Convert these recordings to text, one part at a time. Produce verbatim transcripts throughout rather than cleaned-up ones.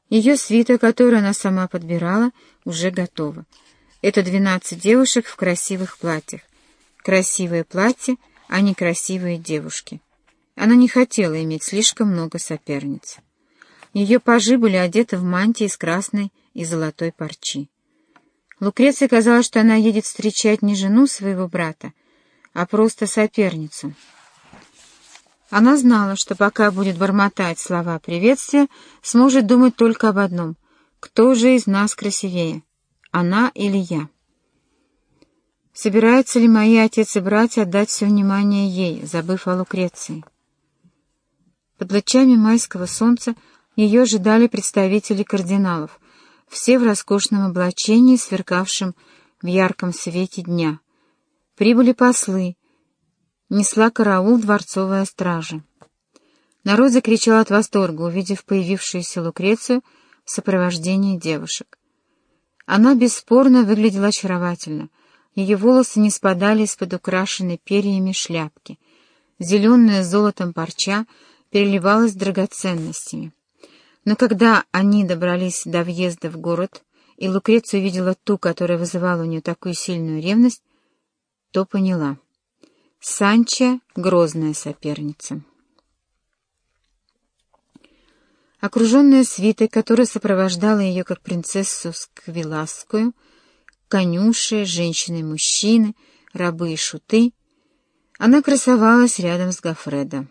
Ее свита, которую она сама подбирала, уже готова. Это двенадцать девушек в красивых платьях. Красивые платья, а не красивые девушки. Она не хотела иметь слишком много соперниц. Ее пажи были одеты в мантии из красной и золотой парчи. Лукреции казалось, что она едет встречать не жену своего брата, а просто соперницу. Она знала, что пока будет бормотать слова приветствия, сможет думать только об одном: кто же из нас красивее, она или я? Собираются ли мои отец и братья отдать все внимание ей, забыв о Лукреции? Под лучами майского солнца ее ожидали представители кардиналов, все в роскошном облачении, сверкавшем в ярком свете дня. Прибыли послы, несла караул дворцовая стража. Народ закричал от восторга, увидев появившуюся Лукрецию в сопровождении девушек. Она бесспорно выглядела очаровательно. Ее волосы не спадали из-под украшенной перьями шляпки. Зеленая с золотом парча переливалась драгоценностями. Но когда они добрались до въезда в город, и Лукреция увидела ту, которая вызывала у нее такую сильную ревность, то поняла: Санчо — грозная соперница. Окруженная свитой, которая сопровождала ее как принцессу Сквиласскую, конюши, женщины и мужчины, рабы и шуты, она красовалась рядом с Гоффредо.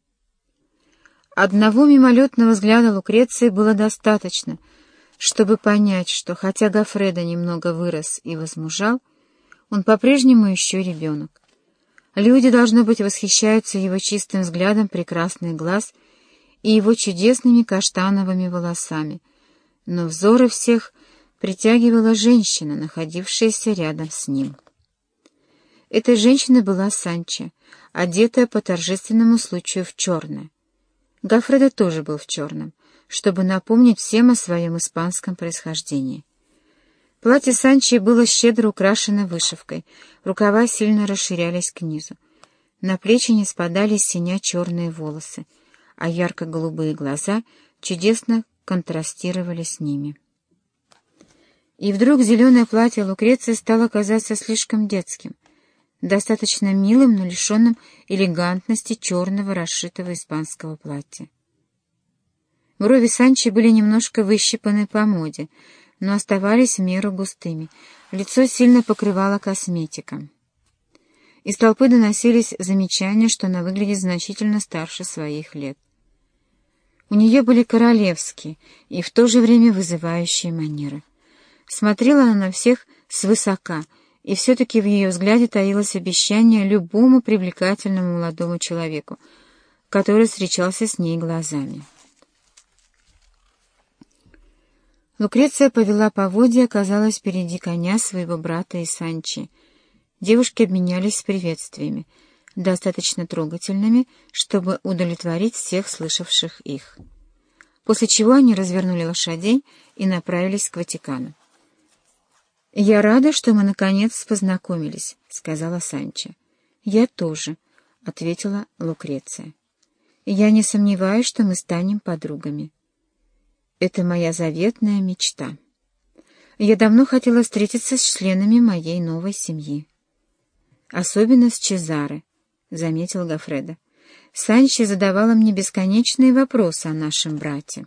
Одного мимолетного взгляда Лукреции было достаточно, чтобы понять, что хотя Гоффредо немного вырос и возмужал, он по-прежнему еще ребенок. Люди, должно быть, восхищаются его чистым взглядом прекрасных глаз и его чудесными каштановыми волосами, но взоры всех притягивала женщина, находившаяся рядом с ним. Этой женщиной была Санчо, одетая по торжественному случаю в черное. Гоффредо тоже был в черном, чтобы напомнить всем о своем испанском происхождении. Платье Санчо было щедро украшено вышивкой, рукава сильно расширялись к низу. На плечи не спадали с синя черные волосы, а ярко-голубые глаза чудесно контрастировали с ними. И вдруг зеленое платье Лукреции стало казаться слишком детским, достаточно милым, но лишенным элегантности черного расшитого испанского платья. Брови Санчо были немножко выщипаны по моде, но оставались в меру густыми. Лицо сильно покрывала косметика. Из толпы доносились замечания, что она выглядит значительно старше своих лет. У нее были королевские и в то же время вызывающие манеры. Смотрела она на всех свысока, и все-таки в ее взгляде таилось обещание любому привлекательному молодому человеку, который встречался с ней глазами. Лукреция повела поводья и оказалась впереди коня своего брата и Санчо. Девушки обменялись приветствиями, достаточно трогательными, чтобы удовлетворить всех слышавших их. После чего они развернули лошадей и направились к Ватикану. «Я рада, что мы наконец познакомились», — сказала Санчо. «Я тоже», — ответила Лукреция. «Я не сомневаюсь, что мы станем подругами. Это моя заветная мечта. Я давно хотела встретиться с членами моей новой семьи. Особенно с Чезаре», — заметил Гоффредо. «Санчо задавала мне бесконечные вопросы о нашем брате.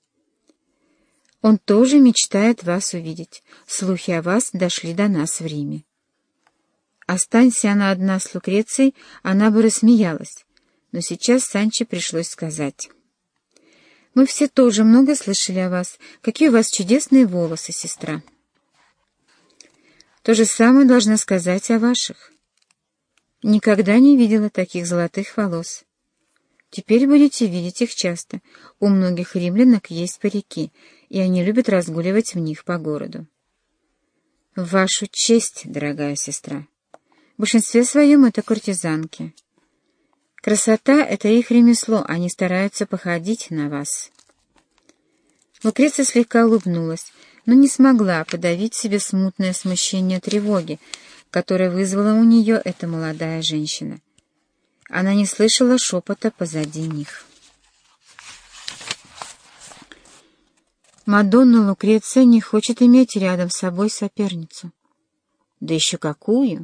Он тоже мечтает вас увидеть. Слухи о вас дошли до нас в Риме». Останься она одна с Лукрецией, она бы рассмеялась. Но сейчас Санчо пришлось сказать: «Мы все тоже много слышали о вас. Какие у вас чудесные волосы, сестра». «То же самое должна сказать о ваших. Никогда не видела таких золотых волос. Теперь будете видеть их часто. У многих римлянок есть парики, и они любят разгуливать в них по городу». «В вашу честь, дорогая сестра. В большинстве своем это куртизанки. Красота — это их ремесло, они стараются походить на вас». Лукреция слегка улыбнулась, но не смогла подавить себе смутное смущение тревоги, которое вызвала у нее эта молодая женщина. Она не слышала шепота позади них. Мадонна Лукреция не хочет иметь рядом с собой соперницу. Да еще какую!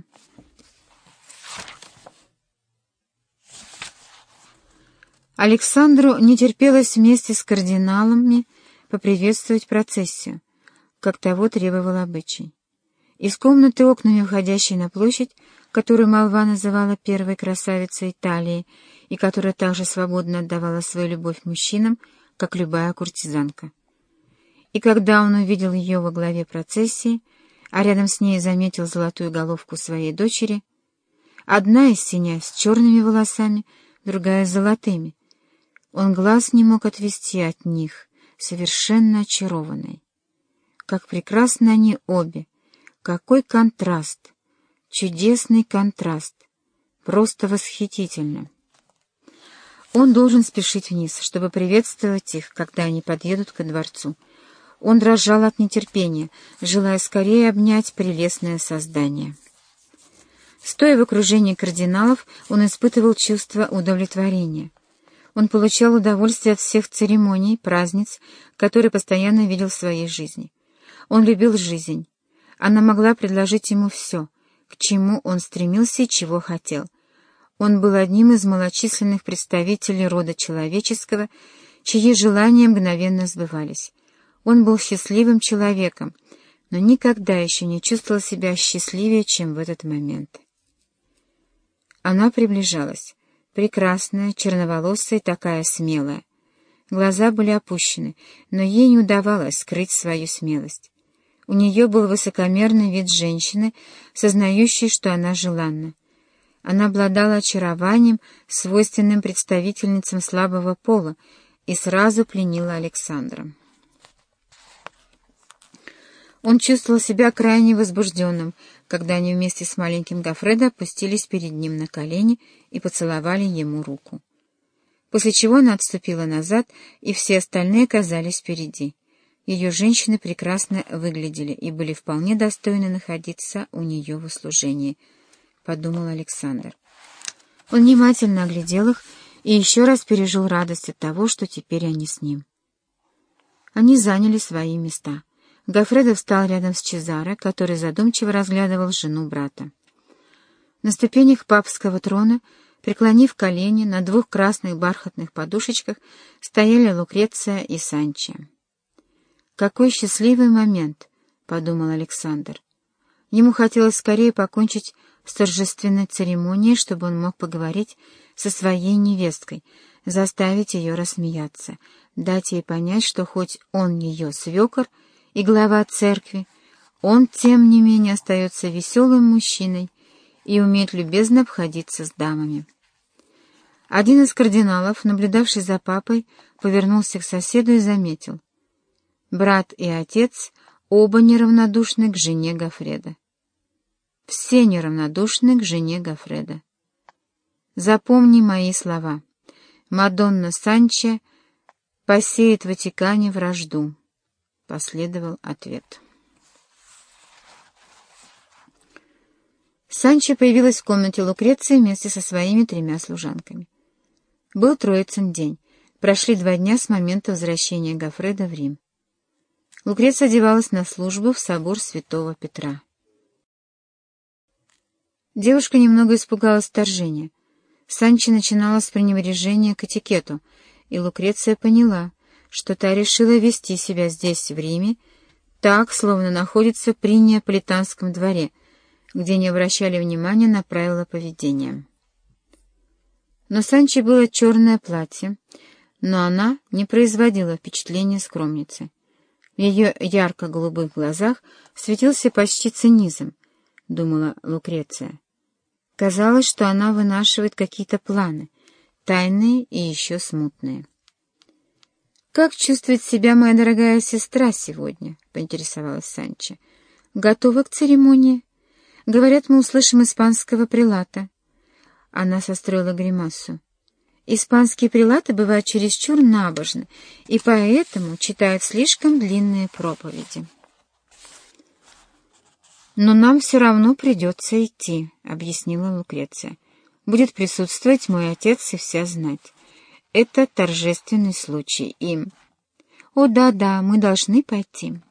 Александру не терпелось вместе с кардиналами поприветствовать процессию, как того требовал обычай. Из комнаты, окнами выходящей на площадь, которую молва называла первой красавицей Италии и которая также свободно отдавала свою любовь мужчинам, как любая куртизанка. И когда он увидел ее во главе процессии, а рядом с ней заметил золотую головку своей дочери, одна из синя с черными волосами, другая с золотыми, он глаз не мог отвести от них, совершенно очарованный. Как прекрасны они обе! Какой контраст! Чудесный контраст! Просто восхитительно! Он должен спешить вниз, чтобы приветствовать их, когда они подъедут ко дворцу. Он дрожал от нетерпения, желая скорее обнять прелестное создание. Стоя в окружении кардиналов, он испытывал чувство удовлетворения. Он получал удовольствие от всех церемоний, праздниц, которые постоянно видел в своей жизни. Он любил жизнь. Она могла предложить ему все, к чему он стремился и чего хотел. Он был одним из малочисленных представителей рода человеческого, чьи желания мгновенно сбывались. Он был счастливым человеком, но никогда еще не чувствовал себя счастливее, чем в этот момент. Она приближалась. Прекрасная, черноволосая, такая смелая. Глаза были опущены, но ей не удавалось скрыть свою смелость. У нее был высокомерный вид женщины, сознающей, что она желанна. Она обладала очарованием, свойственным представительницам слабого пола, и сразу пленила Александра. Он чувствовал себя крайне возбужденным, когда они вместе с маленьким Гоффредо опустились перед ним на колени и поцеловали ему руку. После чего она отступила назад, и все остальные оказались впереди. Ее женщины прекрасно выглядели и были вполне достойны находиться у нее в услужении, — подумал Александр. Он внимательно оглядел их и еще раз пережил радость от того, что теперь они с ним. Они заняли свои места. Гоффредо встал рядом с Чезаро, который задумчиво разглядывал жену брата. На ступенях папского трона, преклонив колени, на двух красных бархатных подушечках стояли Лукреция и Санчо. «Какой счастливый момент!» — подумал Александр. Ему хотелось скорее покончить с торжественной церемонией, чтобы он мог поговорить со своей невесткой, заставить ее рассмеяться, дать ей понять, что хоть он ее свекор и глава церкви, он, тем не менее, остается веселым мужчиной и умеет любезно обходиться с дамами. Один из кардиналов, наблюдавший за папой, повернулся к соседу и заметил: брат и отец оба неравнодушны к жене Гоффредо. Все неравнодушны к жене Гоффредо. Запомни мои слова. Мадонна Санчо посеет в Ватикане вражду. Последовал ответ. Санчо появилась в комнате Лукреции вместе со своими тремя служанками. Был Троицын день. Прошли два дня с момента возвращения Гоффредо в Рим. Лукреция одевалась на службу в собор святого Петра. Девушка немного испугалась вторжения. Санчо начинала с пренебрежения к этикету, и Лукреция поняла, что та решила вести себя здесь, в Риме, так, словно находится при неаполитанском дворе, где не обращали внимания на правила поведения. Но Санчо было черное платье, но она не производила впечатления скромницы. В ее ярко-голубых глазах светился почти цинизм, — думала Лукреция. Казалось, что она вынашивает какие-то планы, тайные и еще смутные. «Как чувствует себя моя дорогая сестра сегодня?» — поинтересовалась Санчо. «Готова к церемонии? Говорят, мы услышим испанского прелата». Она состроила гримасу. «Испанские прелаты бывают чересчур набожны, и поэтому читают слишком длинные проповеди». «Но нам все равно придется идти», — объяснила Лукреция. «Будет присутствовать мой отец и вся знать. Это торжественный случай, и...» «О, да-да, мы должны пойти».